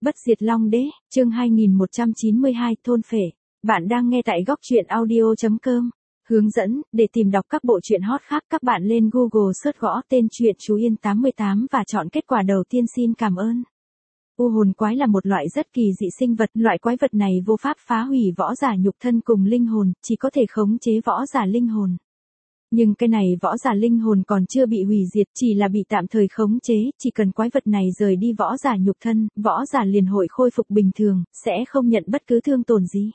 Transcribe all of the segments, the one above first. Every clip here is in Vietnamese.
Bất diệt Long Đế, chương 2192, thôn phệ. Bạn đang nghe tại góc truyện audio.com. Hướng dẫn, để tìm đọc các bộ truyện hot khác các bạn lên Google search gõ tên truyện Chú Yên 88 và chọn kết quả đầu tiên. Xin cảm ơn. U hồn quái là một loại rất kỳ dị sinh vật, loại quái vật này vô pháp phá hủy võ giả nhục thân cùng linh hồn, chỉ có thể khống chế võ giả linh hồn. Nhưng cái này võ giả linh hồn còn chưa bị hủy diệt, chỉ là bị tạm thời khống chế, chỉ cần quái vật này rời đi võ giả nhục thân, võ giả liền hội khôi phục bình thường, sẽ không nhận bất cứ thương tổn gì.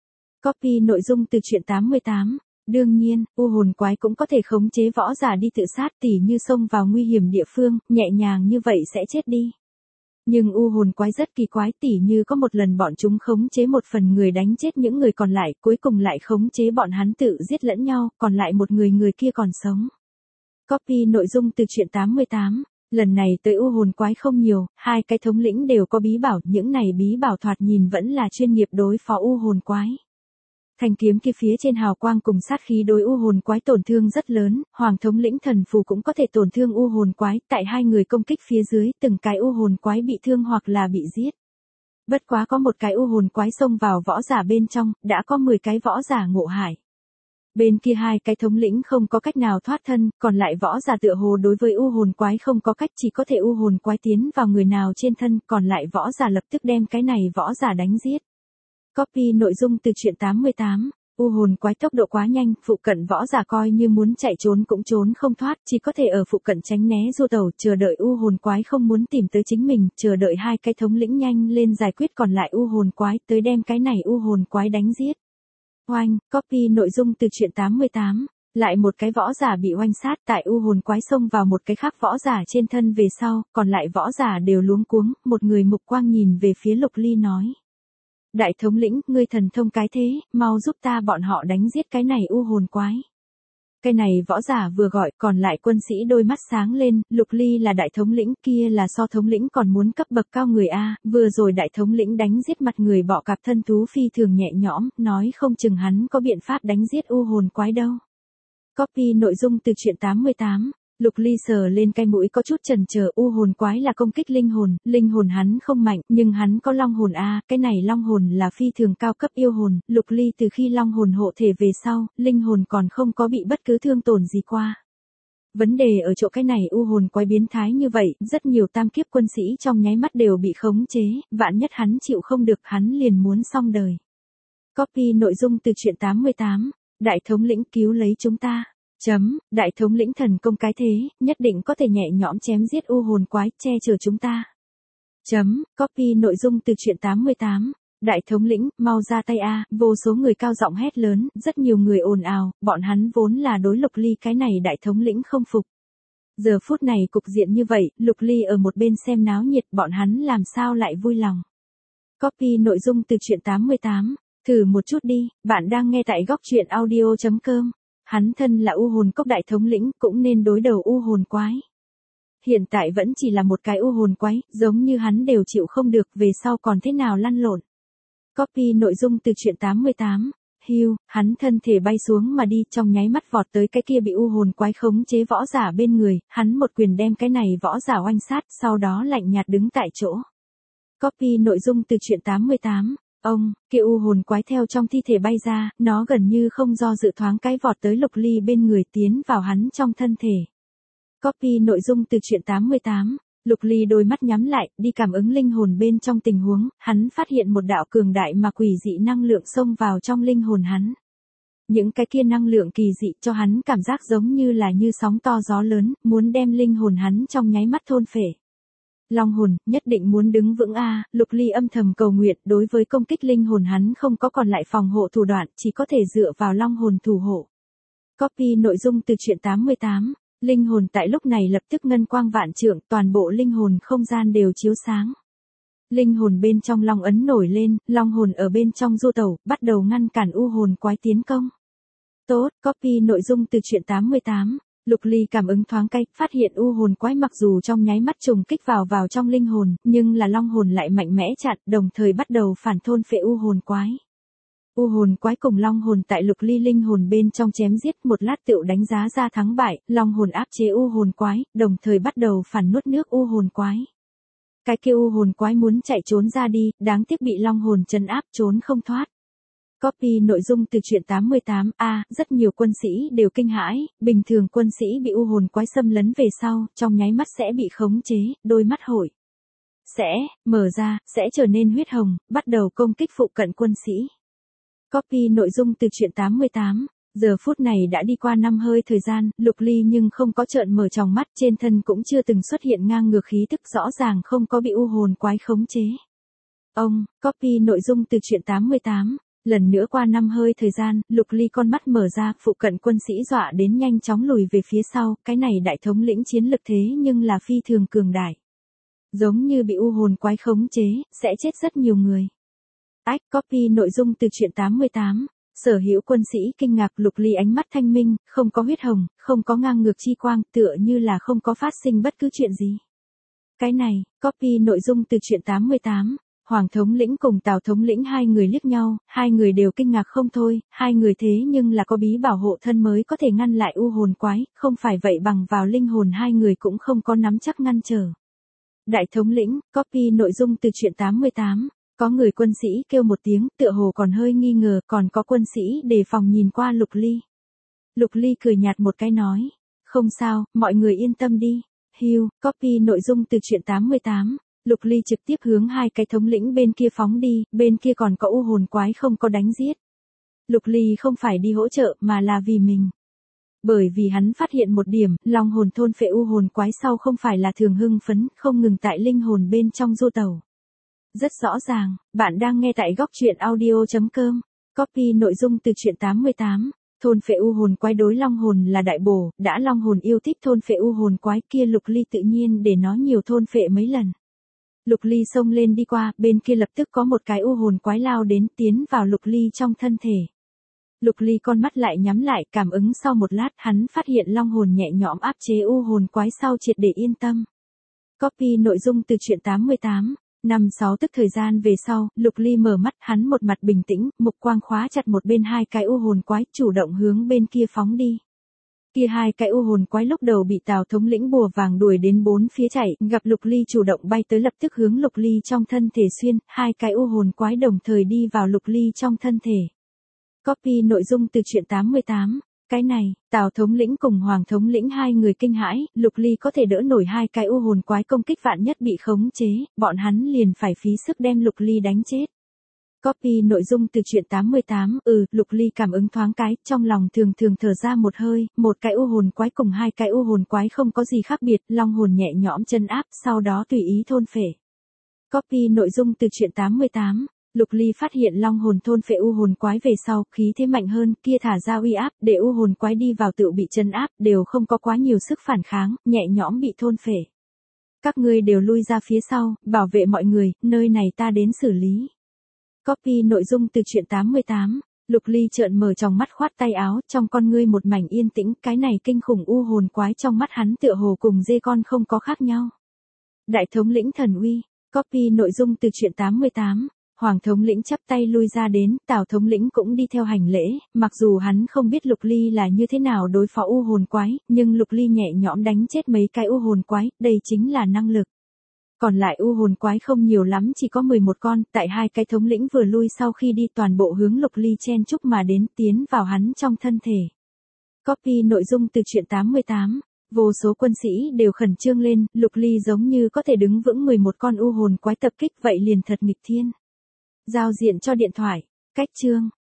Copy nội dung từ truyện 88. Đương nhiên, u hồn quái cũng có thể khống chế võ giả đi tự sát, tỉ như xông vào nguy hiểm địa phương, nhẹ nhàng như vậy sẽ chết đi. Nhưng u hồn quái rất kỳ quái, tỉ như có một lần bọn chúng khống chế một phần người đánh chết những người còn lại, cuối cùng lại khống chế bọn hắn tự giết lẫn nhau, còn lại một người kia còn sống. Copy nội dung từ truyện 88. Lần này tới u hồn quái không nhiều, hai cái thống lĩnh đều có bí bảo, những này bí bảo thoạt nhìn vẫn là chuyên nghiệp đối phó u hồn quái. Thanh kiếm kia phía trên hào quang cùng sát khí đối u hồn quái tổn thương rất lớn, hoàng thống lĩnh thần phù cũng có thể tổn thương u hồn quái, tại hai người công kích phía dưới, từng cái u hồn quái bị thương hoặc là bị giết. Bất quá có một cái u hồn quái xông vào võ giả bên trong, đã có 10 cái võ giả ngộ hại. Bên kia hai cái thống lĩnh không có cách nào thoát thân, còn lại võ giả tựa hồ đối với u hồn quái không có cách, chỉ có thể u hồn quái tiến vào người nào trên thân, còn lại võ giả lập tức đem cái này võ giả đánh giết. Copy nội dung từ truyện 88. U hồn quái tốc độ quá nhanh, phụ cận võ giả coi như muốn chạy trốn cũng trốn không thoát, chỉ có thể ở phụ cận tránh né du tẩu, chờ đợi u hồn quái không muốn tìm tới chính mình, chờ đợi hai cái thống lĩnh nhanh lên giải quyết còn lại u hồn quái, tới đem cái này u hồn quái đánh giết. Oanh, copy nội dung từ truyện 88. Lại một cái võ giả bị oanh sát, tại u hồn quái xông vào một cái khác võ giả trên thân về sau, còn lại võ giả đều luống cuống, một người mục quang nhìn về phía Lục Ly nói. Đại thống lĩnh, ngươi thần thông cái thế, mau giúp ta bọn họ đánh giết cái này u hồn quái. Cái này võ giả vừa gọi, còn lại quân sĩ đôi mắt sáng lên, Lục Ly là đại thống lĩnh, kia là so thống lĩnh còn muốn cấp bậc cao người A, vừa rồi đại thống lĩnh đánh giết mặt người bọ cạp thân thú phi thường nhẹ nhõm, nói không chừng hắn có biện pháp đánh giết u hồn quái đâu. Copy nội dung từ truyện 88. Lục Ly sờ lên cái mũi có chút chần chờ, u hồn quái là công kích linh hồn hắn không mạnh, nhưng hắn có long hồn A, cái này long hồn là phi thường cao cấp yêu hồn, Lục Ly từ khi long hồn hộ thể về sau, linh hồn còn không có bị bất cứ thương tổn gì qua. Vấn đề ở chỗ cái này u hồn quái biến thái như vậy, rất nhiều tam kiếp quân sĩ trong nháy mắt đều bị khống chế, vạn nhất hắn chịu không được hắn liền muốn xong đời. Copy nội dung từ truyện 88. Đại thống lĩnh cứu lấy chúng ta. Đại thống lĩnh thần công cái thế, nhất định có thể nhẹ nhõm chém giết u hồn quái, che chở chúng ta. Copy nội dung từ truyện 88. Đại thống lĩnh, mau ra tay a, vô số người cao giọng hét lớn, rất nhiều người ồn ào, bọn hắn vốn là đối Lục Ly cái này đại thống lĩnh không phục. Giờ phút này cục diện như vậy, Lục Ly ở một bên xem náo nhiệt, bọn hắn làm sao lại vui lòng. Copy nội dung từ truyện 88. Thử một chút đi, bạn đang nghe tại góc truyện audio.com. Hắn thân là u hồn cốc đại thống lĩnh, cũng nên đối đầu u hồn quái. Hiện tại vẫn chỉ là một cái u hồn quái, giống như hắn đều chịu không được, về sau còn thế nào lăn lộn. Copy nội dung từ truyện 88. Hưu, hắn thân thể bay xuống mà đi, trong nháy mắt vọt tới cái kia bị u hồn quái khống chế võ giả bên người, hắn một quyền đem cái này võ giả oanh sát, sau đó lạnh nhạt đứng tại chỗ. Copy nội dung từ truyện 88. Ông, kia u hồn quái theo trong thi thể bay ra, nó gần như không do dự thoáng cái vọt tới Lục Ly bên người tiến vào hắn trong thân thể. Copy nội dung từ truyện 88. Lục Ly đôi mắt nhắm lại, đi cảm ứng linh hồn bên trong tình huống, hắn phát hiện một đạo cường đại mà quỷ dị năng lượng xông vào trong linh hồn hắn. Những cái kia năng lượng kỳ dị cho hắn cảm giác giống như là như sóng to gió lớn, muốn đem linh hồn hắn trong nháy mắt thôn phệ. Long hồn, nhất định muốn đứng vững a, Lục Ly âm thầm cầu nguyện, đối với công kích linh hồn hắn không có còn lại phòng hộ thủ đoạn, chỉ có thể dựa vào long hồn thủ hộ. Copy nội dung từ truyện 88. Linh hồn tại lúc này lập tức ngân quang vạn trượng, toàn bộ linh hồn không gian đều chiếu sáng. Linh hồn bên trong long ấn nổi lên, long hồn ở bên trong du tẩu, bắt đầu ngăn cản u hồn quái tiến công. Tốt, copy nội dung từ truyện 88. Lục Ly cảm ứng thoáng cái, phát hiện u hồn quái mặc dù trong nháy mắt trùng kích vào trong linh hồn, nhưng là long hồn lại mạnh mẽ chặn, đồng thời bắt đầu phản thôn phệ u hồn quái. U hồn quái cùng long hồn tại Lục Ly linh hồn bên trong chém giết, một lát tựu đánh giá ra thắng bại, long hồn áp chế u hồn quái, đồng thời bắt đầu phản nuốt nước u hồn quái. Cái kia u hồn quái muốn chạy trốn ra đi, đáng tiếc bị long hồn trấn áp trốn không thoát. Copy nội dung từ truyện 88A, rất nhiều quân sĩ đều kinh hãi, bình thường quân sĩ bị u hồn quái xâm lấn về sau, trong nháy mắt sẽ bị khống chế, đôi mắt hội sẽ mở ra, sẽ trở nên huyết hồng, bắt đầu công kích phụ cận quân sĩ. Copy nội dung từ truyện 88. Giờ phút này đã đi qua 5 hơi thời gian, Lục Ly nhưng không có trợn mở tròng mắt, trên thân cũng chưa từng xuất hiện ngang ngược khí tức, rõ ràng không có bị u hồn quái khống chế. Copy nội dung từ truyện 88. Lần nữa qua 5 hơi thời gian, Lục Ly con mắt mở ra, phụ cận quân sĩ dọa đến nhanh chóng lùi về phía sau, cái này đại thống lĩnh chiến lực thế nhưng là phi thường cường đại. Giống như bị u hồn quái khống chế, sẽ chết rất nhiều người. Copy nội dung từ truyện 88. Sở hữu quân sĩ kinh ngạc, Lục Ly ánh mắt thanh minh, không có huyết hồng, không có ngang ngược chi quang, tựa như là không có phát sinh bất cứ chuyện gì. Cái này, copy nội dung từ truyện 88. Hoàng thống lĩnh cùng Tào thống lĩnh hai người liếc nhau, hai người đều kinh ngạc không thôi, hai người thế nhưng là có bí bảo hộ thân mới có thể ngăn lại u hồn quái, không phải vậy bằng vào linh hồn hai người cũng không có nắm chắc ngăn trở. Đại thống lĩnh, copy nội dung từ truyện 88. Có người quân sĩ kêu một tiếng, tựa hồ còn hơi nghi ngờ, còn có quân sĩ đề phòng nhìn qua Lục Ly. Lục Ly cười nhạt một cái nói, không sao, mọi người yên tâm đi. Copy nội dung từ truyện 88. Lục Ly trực tiếp hướng hai cái thống lĩnh bên kia phóng đi, bên kia còn có u hồn quái không có đánh giết. Lục Ly không phải đi hỗ trợ mà là vì mình. Bởi vì hắn phát hiện một điểm, long hồn thôn phệ u hồn quái sau không phải là thường hưng phấn, không ngừng tại linh hồn bên trong du tẩu. Rất rõ ràng, bạn đang nghe tại góc truyện audio.com. Copy nội dung từ truyện 88. Thôn phệ u hồn quái đối long hồn là đại bổ, đã long hồn yêu thích thôn phệ u hồn quái kia, Lục Ly tự nhiên để nó nhiều thôn phệ mấy lần. Lục Ly xông lên đi qua, bên kia lập tức có một cái u hồn quái lao đến, tiến vào Lục Ly trong thân thể. Lục Ly con mắt lại nhắm lại, cảm ứng sau một lát, hắn phát hiện long hồn nhẹ nhõm áp chế u hồn quái sau triệt để yên tâm. Copy nội dung từ truyện 88. 5-6 tức thời gian về sau, Lục Ly mở mắt, hắn một mặt bình tĩnh, mục quang khóa chặt một bên hai cái u hồn quái, chủ động hướng bên kia phóng đi. Kia hai cái u hồn quái lúc đầu bị Tào thống lĩnh bùa vàng đuổi đến bốn phía chạy, gặp Lục Ly chủ động bay tới lập tức hướng Lục Ly trong thân thể xuyên, hai cái u hồn quái đồng thời đi vào Lục Ly trong thân thể. Copy nội dung từ truyện 88. Cái này, Tào thống lĩnh cùng Hoàng thống lĩnh hai người kinh hãi, Lục Ly có thể đỡ nổi hai cái u hồn quái công kích, vạn nhất bị khống chế, bọn hắn liền phải phí sức đem Lục Ly đánh chết. Copy nội dung từ truyện 88. Lục Ly cảm ứng thoáng cái, trong lòng thường thở ra một hơi, một cái u hồn quái cùng hai cái u hồn quái không có gì khác biệt, long hồn nhẹ nhõm chân áp, sau đó tùy ý thôn phệ. Copy nội dung từ truyện 88. Lục Ly phát hiện long hồn thôn phệ u hồn quái về sau, khí thế mạnh hơn, kia thả ra uy áp, để u hồn quái đi vào tự bị chân áp, đều không có quá nhiều sức phản kháng, nhẹ nhõm bị thôn phệ. Các ngươi đều lui ra phía sau, bảo vệ mọi người, nơi này ta đến xử lý. Copy nội dung từ truyện 88. Lục Ly trợn mở tròng mắt, khoát tay áo, trong con ngươi một mảnh yên tĩnh, cái này kinh khủng u hồn quái trong mắt hắn tựa hồ cùng dê con không có khác nhau. Đại thống lĩnh thần uy. Copy nội dung từ truyện 88. Hoàng thống lĩnh chắp tay lui ra đến, Tào thống lĩnh cũng đi theo hành lễ, mặc dù hắn không biết Lục Ly là như thế nào đối phó u hồn quái, nhưng Lục Ly nhẹ nhõm đánh chết mấy cái u hồn quái, đây chính là năng lực. Còn lại u hồn quái không nhiều lắm, chỉ có 11 con, tại hai cái thống lĩnh vừa lui sau khi đi toàn bộ hướng Lục Ly chen chúc mà đến, tiến vào hắn trong thân thể. Copy nội dung từ truyện 88. Vô số quân sĩ đều khẩn trương lên, Lục Ly giống như có thể đứng vững 11 con u hồn quái tập kích, vậy liền thật nghịch thiên. Giao diện cho điện thoại. Cách chương.